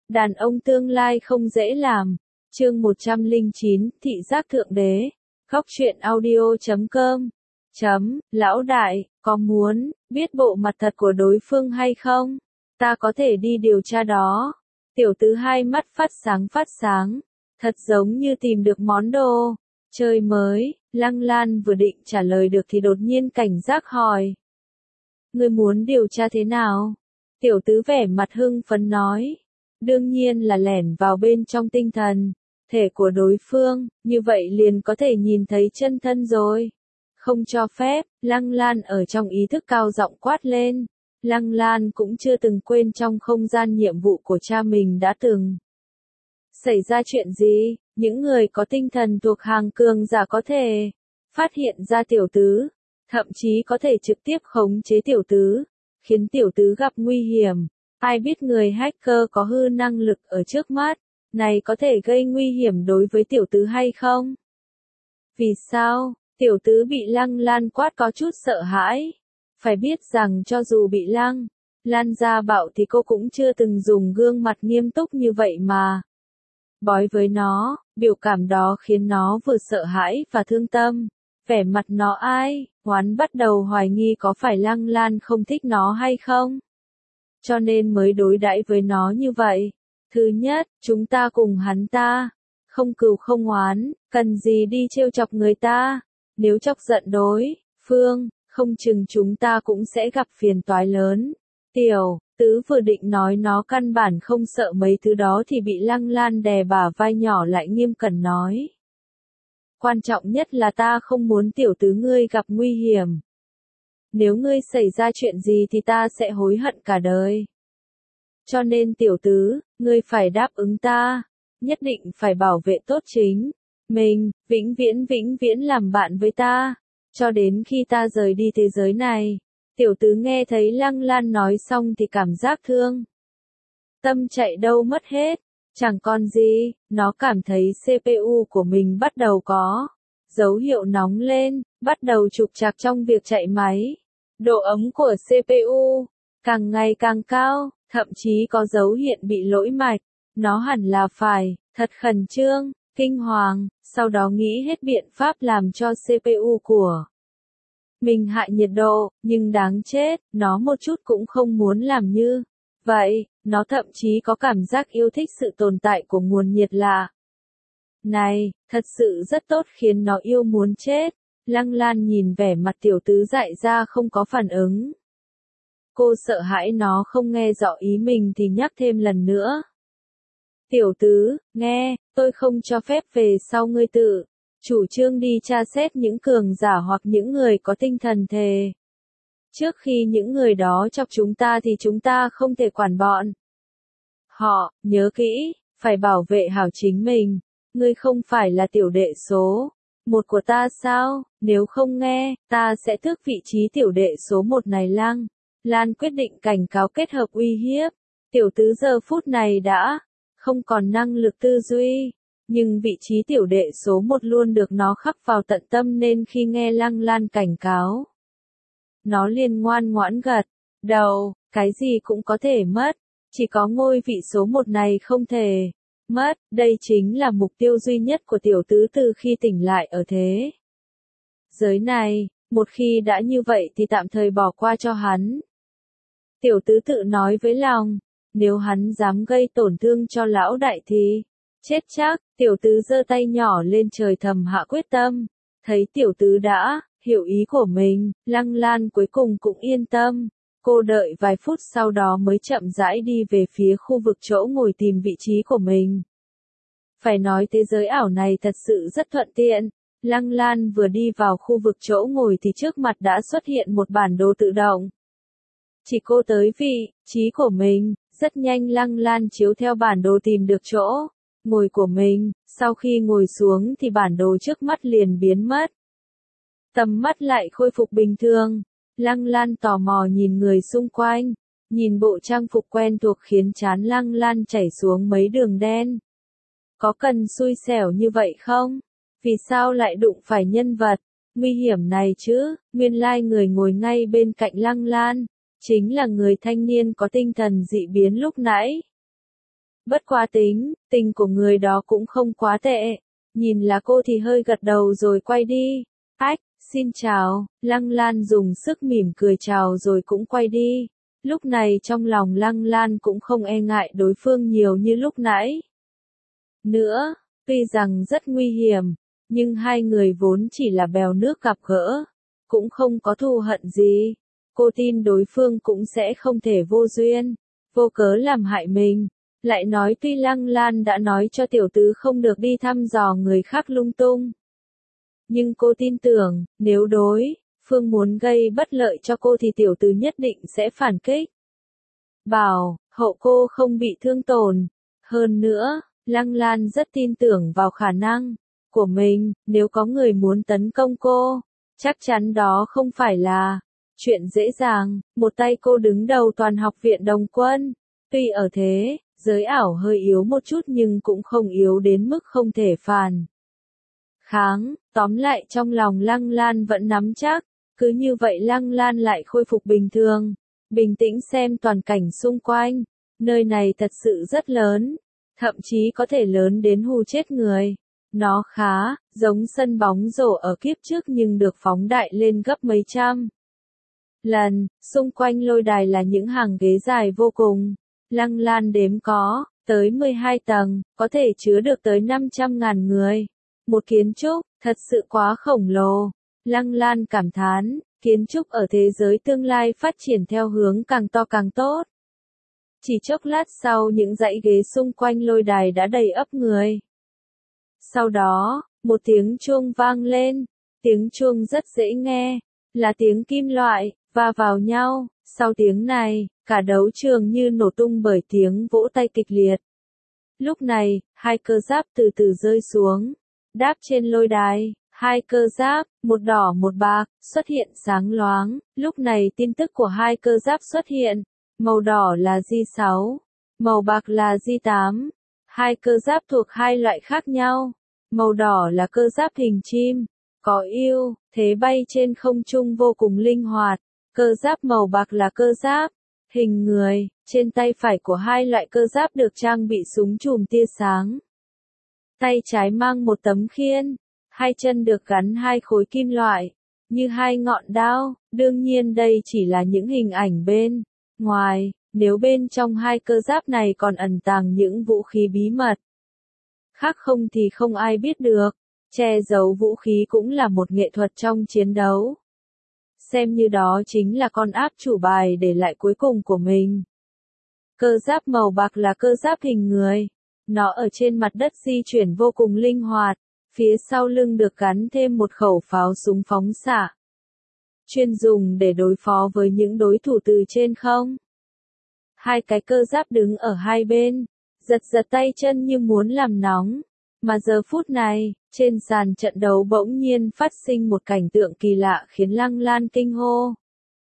Đàn ông tương lai không dễ làm. Chương 109, Thị giác thượng đế. Góc truyện audio.com. Lão đại, có muốn biết bộ mặt thật của đối phương hay không? Ta có thể đi điều tra đó. Tiểu tứ hai mắt phát sáng. Thật giống như tìm được món đồ chơi mới. Lăng Lan vừa định trả lời được thì đột nhiên cảnh giác hỏi. Ngươi muốn điều tra thế nào? Tiểu tứ vẻ mặt hưng phấn nói. Đương nhiên là lẻn vào bên trong tinh thần thể của đối phương, như vậy liền có thể nhìn thấy chân thân rồi. Không cho phép, Lăng Lan ở trong ý thức cao giọng quát lên. Lăng Lan cũng chưa từng quên trong không gian nhiệm vụ của cha mình đã từng xảy ra chuyện gì. Những người có tinh thần thuộc hàng cường giả có thể phát hiện ra tiểu tứ, thậm chí có thể trực tiếp khống chế tiểu tứ, khiến tiểu tứ gặp nguy hiểm. Ai biết người hacker có hư năng lực ở trước mắt này có thể gây nguy hiểm đối với tiểu tứ hay không? Vì sao? Tiểu tứ bị Lăng Lan quát có chút sợ hãi. Phải biết rằng cho dù bị Lăng Lan ra bạo thì cô cũng chưa từng dùng gương mặt nghiêm túc như vậy mà bói với nó. Biểu cảm đó khiến nó vừa sợ hãi và thương tâm. Vẻ mặt nó ai oán bắt đầu hoài nghi có phải Lăng Lan không thích nó hay không, cho nên mới đối đãi với nó như vậy. Thứ nhất, chúng ta cùng hắn ta không cừu không oán, cần gì đi trêu chọc người ta. Nếu chọc giận đối phương, không chừng chúng ta cũng sẽ gặp phiền toái lớn. Tiểu tứ vừa định nói nó căn bản không sợ mấy thứ đó thì bị Lăng Lan đè bả vai nhỏ lại nghiêm cẩn nói. Quan trọng nhất là ta không muốn tiểu tứ ngươi gặp nguy hiểm. Nếu ngươi xảy ra chuyện gì thì ta sẽ hối hận cả đời. Cho nên tiểu tứ, ngươi phải đáp ứng ta, nhất định phải bảo vệ tốt chính mình, vĩnh viễn làm bạn với ta, cho đến khi ta rời đi thế giới này. Tiểu tứ nghe thấy Lăng Lan nói xong thì cảm giác thương tâm chạy đâu mất hết, chẳng còn gì. Nó cảm thấy CPU của mình bắt đầu có dấu hiệu nóng lên, bắt đầu trục trặc trong việc chạy máy. Độ ấm của CPU càng ngày càng cao, thậm chí có dấu hiện bị lỗi mạch. Nó hẳn là phải thật khẩn trương, kinh hoàng, sau đó nghĩ hết biện pháp làm cho CPU của mình hạ nhiệt độ, nhưng đáng chết, nó một chút cũng không muốn làm như vậy. Nó thậm chí có cảm giác yêu thích sự tồn tại của nguồn nhiệt lạ này, thật sự rất tốt khiến nó yêu muốn chết. Lăng Lan nhìn vẻ mặt tiểu tứ dại ra không có phản ứng. Cô sợ hãi nó không nghe rõ ý mình thì nhắc thêm lần nữa. Tiểu tứ, nghe, tôi không cho phép về sau ngươi tự chủ trương đi tra xét những cường giả hoặc những người có tinh thần thề. Trước khi những người đó chọc chúng ta thì chúng ta không thể quản bọn họ, nhớ kỹ, phải bảo vệ hảo chính mình. Ngươi không phải là tiểu đệ số 1 của ta sao? Nếu không nghe, ta sẽ tước vị trí tiểu đệ số 1 này. Lăng Lan quyết định cảnh cáo kết hợp uy hiếp. Tiểu tứ giờ phút này đã không còn năng lực tư duy, nhưng vị trí tiểu đệ số 1 luôn được nó khắc vào tận tâm nên khi nghe Lăng Lan cảnh cáo, nó liền ngoan ngoãn gật đầu. Cái gì cũng có thể mất, chỉ có ngôi vị số 1 này không thể mất. Đây chính là mục tiêu duy nhất của tiểu tứ từ khi tỉnh lại ở thế giới này. Một khi đã như vậy thì tạm thời bỏ qua cho hắn. Tiểu tứ tự nói với lòng, nếu hắn dám gây tổn thương cho lão đại thì chết chắc. Tiểu tứ giơ tay nhỏ lên trời thầm hạ quyết tâm. Thấy tiểu tứ đã hiểu ý của mình, Lăng Lan cuối cùng cũng yên tâm. Cô đợi vài phút sau đó mới chậm rãi đi về phía khu vực chỗ ngồi tìm vị trí của mình. Phải nói thế giới ảo này thật sự rất thuận tiện. Lăng Lan vừa đi vào khu vực chỗ ngồi thì trước mặt đã xuất hiện một bản đồ tự động. Chỉ cô tới vị trí của mình, rất nhanh Lăng Lan chiếu theo bản đồ tìm được chỗ ngồi của mình. Sau khi ngồi xuống thì bản đồ trước mắt liền biến mất. Tầm mắt lại khôi phục bình thường. Lăng Lan tò mò nhìn người xung quanh, nhìn bộ trang phục quen thuộc khiến trán Lăng Lan chảy xuống mấy đường đen. Có cần xui xẻo như vậy không? Vì sao lại đụng phải nhân vật nguy hiểm này chứ? Nguyên lai người ngồi ngay bên cạnh Lăng Lan chính là người thanh niên có tinh thần dị biến lúc nãy. Bất quá tình của người đó cũng không quá tệ. Nhìn là cô thì hơi gật đầu rồi quay đi. Ách, xin chào, Lăng Lan dùng sức mỉm cười chào rồi cũng quay đi. Lúc này trong lòng Lăng Lan cũng không e ngại đối phương nhiều như lúc nãy. Nữa, tuy rằng rất nguy hiểm, nhưng hai người vốn chỉ là bèo nước gặp gỡ, cũng không có thù hận gì. Cô tin đối phương cũng sẽ không thể vô duyên, vô cớ làm hại mình. Lại nói tuy Lăng Lan đã nói cho tiểu tứ không được đi thăm dò người khác lung tung. Nhưng cô tin tưởng, nếu đối phương muốn gây bất lợi cho cô thì tiểu tứ nhất định sẽ phản kích. Bảo hậu cô không bị thương tổn. Hơn nữa, Lăng Lan rất tin tưởng vào khả năng của mình, nếu có người muốn tấn công cô, chắc chắn đó không phải là chuyện dễ dàng. Một tay cô đứng đầu toàn học viện Đồng Quân, tuy ở thế giới ảo hơi yếu một chút nhưng cũng không yếu đến mức không thể phản kháng. Tóm lại trong lòng Lăng Lan vẫn nắm chắc, cứ như vậy Lăng Lan lại khôi phục bình thường, bình tĩnh xem toàn cảnh xung quanh. Nơi này thật sự rất lớn, thậm chí có thể lớn đến hù chết người. Nó khá giống sân bóng rổ ở kiếp trước nhưng được phóng đại lên gấp mấy trăm lần. Xung quanh lôi đài là những hàng ghế dài vô cùng. Lăng Lan đếm có tới 12 tầng, có thể chứa được tới 500.000 người. Một kiến trúc thật sự quá khổng lồ. Lăng Lan cảm thán, kiến trúc ở thế giới tương lai phát triển theo hướng càng to càng tốt. Chỉ chốc lát sau những dãy ghế xung quanh lôi đài đã đầy ắp người. Sau đó, một tiếng chuông vang lên. Tiếng chuông rất dễ nghe, là tiếng kim loại va vào nhau. Sau tiếng này, cả đấu trường như nổ tung bởi tiếng vỗ tay kịch liệt. Lúc này, hai cơ giáp từ từ rơi xuống, đáp trên lôi đài. Hai cơ giáp, một đỏ một bạc, xuất hiện sáng loáng. Lúc này tin tức của hai cơ giáp xuất hiện. Màu đỏ là J6, màu bạc là J8. Hai cơ giáp thuộc hai loại khác nhau. Màu đỏ là cơ giáp hình chim, có ưu thế bay trên không trung vô cùng linh hoạt. Cơ giáp màu bạc là cơ giáp hình người. Trên tay phải của hai loại cơ giáp được trang bị súng chùm tia sáng. Tay trái mang một tấm khiên. Hai chân được gắn hai khối kim loại, như hai ngọn đao. Đương nhiên đây chỉ là những hình ảnh bên ngoài, nếu bên trong hai cơ giáp này còn ẩn tàng những vũ khí bí mật khác không thì không ai biết được. Che giấu vũ khí cũng là một nghệ thuật trong chiến đấu. Xem như đó chính là con áp chủ bài để lại cuối cùng của mình. Cơ giáp màu bạc là cơ giáp hình người. Nó ở trên mặt đất di chuyển vô cùng linh hoạt. Phía sau lưng được gắn thêm một khẩu pháo súng phóng xạ, chuyên dùng để đối phó với những đối thủ từ trên không. Hai cái cơ giáp đứng ở hai bên, giật giật tay chân như muốn làm nóng. Mà giờ phút này, trên sàn trận đấu bỗng nhiên phát sinh một cảnh tượng kỳ lạ khiến Lăng Lan kinh hô.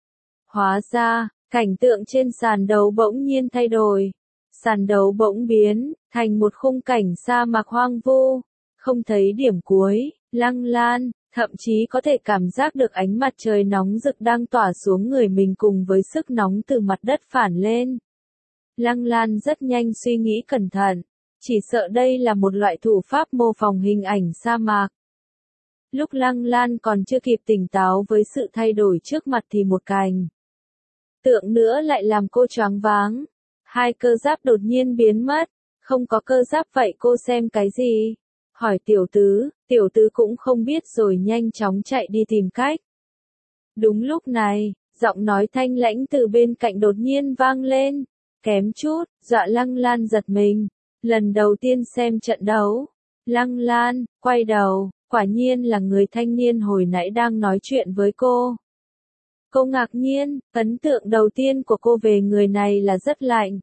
Hóa ra, cảnh tượng trên sàn đấu bỗng nhiên thay đổi. Sàn đấu bỗng biến thành một khung cảnh sa mạc hoang vu, không thấy điểm cuối. Lăng Lan thậm chí có thể cảm giác được ánh mặt trời nóng rực đang tỏa xuống người mình cùng với sức nóng từ mặt đất phản lên. Lăng Lan rất nhanh suy nghĩ cẩn thận, chỉ sợ đây là một loại thủ pháp mô phỏng hình ảnh sa mạc. Lúc Lăng Lan còn chưa kịp tỉnh táo với sự thay đổi trước mặt thì một cảnh tượng nữa lại làm cô choáng váng. Hai cơ giáp đột nhiên biến mất. Không có cơ giáp vậy cô xem cái gì? Hỏi tiểu tứ cũng không biết rồi nhanh chóng chạy đi tìm cách. Đúng lúc này, giọng nói thanh lãnh từ bên cạnh đột nhiên vang lên, kém chút, dọa Lăng Lan giật mình. Lần đầu tiên xem trận đấu, Lăng Lan quay đầu, quả nhiên là người thanh niên hồi nãy đang nói chuyện với cô. Cô ngạc nhiên, ấn tượng đầu tiên của cô về người này là rất lạnh.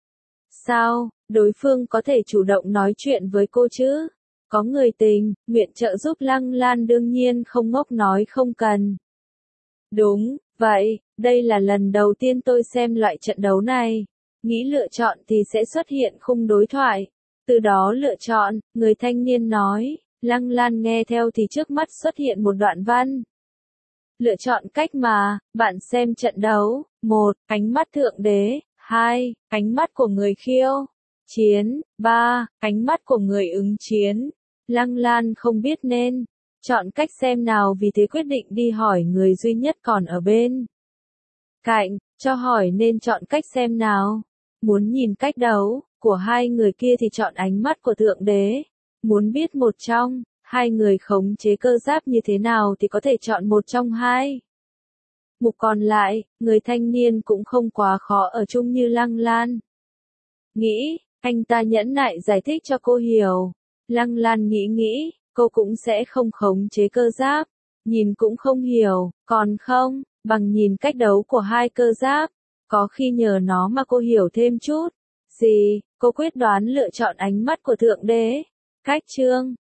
Sao, đối phương có thể chủ động nói chuyện với cô chứ? Có người tình, nguyện trợ giúp Lăng Lan đương nhiên không ngốc nói không cần. Đúng, vậy, đây là lần đầu tiên tôi xem loại trận đấu này. Nghĩ lựa chọn thì sẽ xuất hiện khung đối thoại. Từ đó lựa chọn, người thanh niên nói. Lăng Lan nghe theo thì trước mắt xuất hiện một đoạn văn. Lựa chọn cách mà, bạn xem trận đấu. 1. Ánh mắt thượng đế. 2. Ánh mắt của người khiêu Chiến, 3. Ánh mắt của người ứng chiến. Lăng Lan không biết nên chọn cách xem nào, vì thế quyết định đi hỏi người duy nhất còn ở bên cạnh, cho hỏi nên chọn cách xem nào. Muốn nhìn cách đấu của hai người kia thì chọn ánh mắt của Thượng Đế. Muốn biết một trong hai người khống chế cơ giáp như thế nào thì có thể chọn một trong hai mục còn lại. Người thanh niên cũng không quá khó ở chung như Lăng Lan nghĩ, anh ta nhẫn nại giải thích cho cô hiểu. Lăng Lan nghĩ, cô cũng sẽ không khống chế cơ giáp. Nhìn cũng không hiểu, còn không, bằng nhìn cách đấu của hai cơ giáp. Có khi nhờ nó mà cô hiểu thêm chút. Gì, cô quyết đoán lựa chọn ánh mắt của Thượng Đế. Cách chương